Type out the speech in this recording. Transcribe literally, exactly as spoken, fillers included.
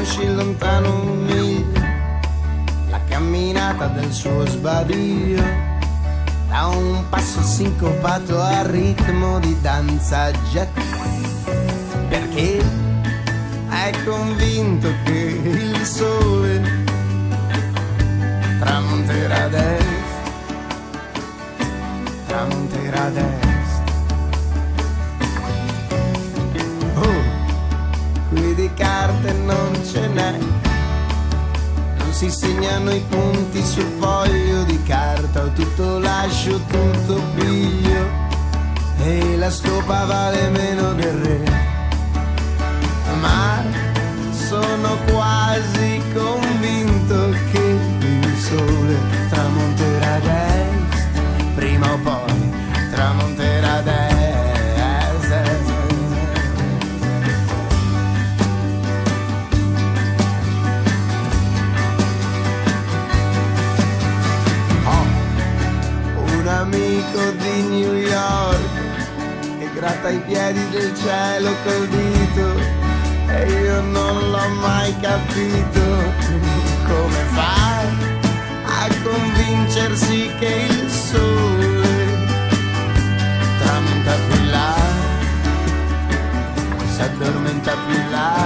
conosci lontano un miglio la camminata del suo sbadiglio, da un passo sincopato al ritmo di danza jet, perché è convinto che il sole tramonterà a destra, tramonterà a destra. Oh, qui di carte non ce n'è, non si segnano i punti sul foglio di carta, o tutto lascio, tutto piglio, e la scopa vale meno del re. Ma sono quasi convinto che il sole tramonterà a destra, prima o poi tramonterà a destra. Ho un amico di New York che gratta i piedi del cielo col dito, e io non l'ho mai capito come fa a convincersi che il sole tramonta più là, si addormenta più là.